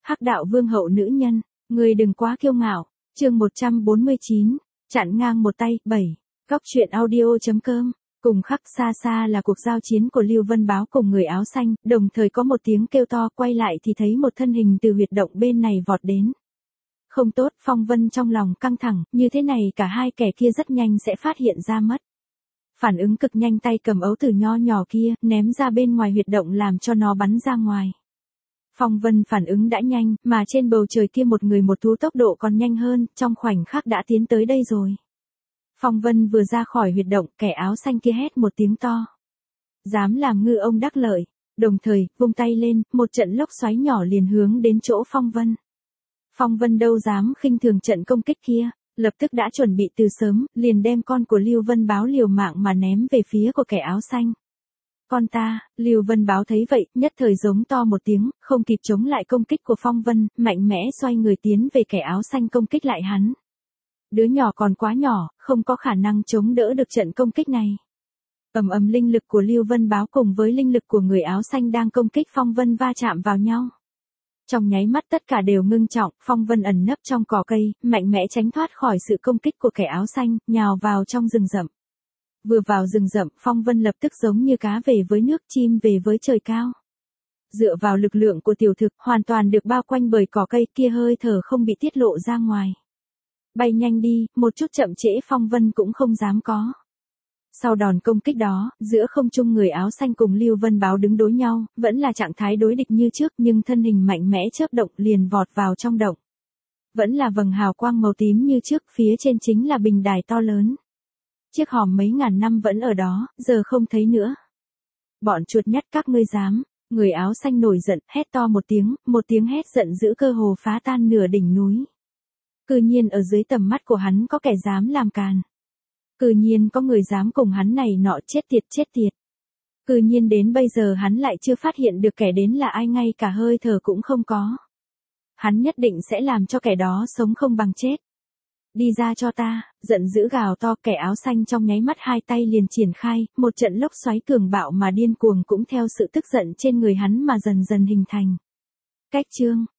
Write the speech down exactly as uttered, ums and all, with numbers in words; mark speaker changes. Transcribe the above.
Speaker 1: Hắc đạo vương hậu nữ nhân, người đừng quá kiêu ngạo. Chương một trăm bốn mươi chín, chặn ngang một tay. bảy. Góc truyện audio.com. Cùng khắc xa xa là cuộc giao chiến của Lưu Vân Báo cùng người áo xanh, đồng thời có một tiếng kêu to, quay lại thì thấy một thân hình từ huyệt động bên này vọt đến. Không tốt, Phong Vân trong lòng căng thẳng, như thế này cả hai kẻ kia rất nhanh sẽ phát hiện ra mất. Phản ứng cực nhanh, tay cầm ấu tử nho nhỏ kia, ném ra bên ngoài huyệt động làm cho nó bắn ra ngoài. Phong Vân phản ứng đã nhanh, mà trên bầu trời kia một người một thú tốc độ còn nhanh hơn, trong khoảnh khắc đã tiến tới đây rồi. Phong Vân vừa ra khỏi huyệt động, kẻ áo xanh kia hét một tiếng to. Dám làm ngư ông đắc lợi, đồng thời, vung tay lên, một trận lốc xoáy nhỏ liền hướng đến chỗ Phong Vân. Phong Vân đâu dám khinh thường trận công kích kia, lập tức đã chuẩn bị từ sớm, liền đem con của Lưu Vân Báo liều mạng mà ném về phía của kẻ áo xanh. Con ta, Lưu Vân Báo thấy vậy, nhất thời giống to một tiếng, không kịp chống lại công kích của Phong Vân, mạnh mẽ xoay người tiến về kẻ áo xanh công kích lại hắn. Đứa nhỏ còn quá nhỏ, không có khả năng chống đỡ được trận công kích này. Ầm ầm, linh lực của Lưu Vân Báo cùng với linh lực của người áo xanh đang công kích Phong Vân va chạm vào nhau. Trong nháy mắt tất cả đều ngưng trọng, Phong Vân ẩn nấp trong cỏ cây, mạnh mẽ tránh thoát khỏi sự công kích của kẻ áo xanh, nhào vào trong rừng rậm. Vừa vào rừng rậm, Phong Vân lập tức giống như cá về với nước, chim về với trời cao. Dựa vào lực lượng của tiểu thực, hoàn toàn được bao quanh bởi cỏ cây kia, hơi thở không bị tiết lộ ra ngoài. Bay nhanh đi, một chút chậm trễ Phong Vân cũng không dám có. Sau đòn công kích đó, giữa không trung người áo xanh cùng Lưu Vân Báo đứng đối nhau, vẫn là trạng thái đối địch như trước, nhưng thân hình mạnh mẽ chớp động liền vọt vào trong động. Vẫn là vầng hào quang màu tím như trước, phía trên chính là bình đài to lớn. Chiếc hòm mấy ngàn năm vẫn ở đó, giờ không thấy nữa. Bọn chuột nhắt các ngươi dám, người áo xanh nổi giận, hét to một tiếng, một tiếng hét giận dữ cơ hồ phá tan nửa đỉnh núi. Cư nhiên ở dưới tầm mắt của hắn có kẻ dám làm càn. Cư nhiên có người dám cùng hắn này nọ, chết tiệt chết tiệt. Cư nhiên đến bây giờ hắn lại chưa phát hiện được kẻ đến là ai, ngay cả hơi thở cũng không có. Hắn nhất định sẽ làm cho kẻ đó sống không bằng chết. Đi ra cho ta, giận dữ gào to, kẻ áo xanh trong nháy mắt hai tay liền triển khai, một trận lốc xoáy cường bạo mà điên cuồng cũng theo sự tức giận trên người hắn mà dần dần hình thành. Cách chương,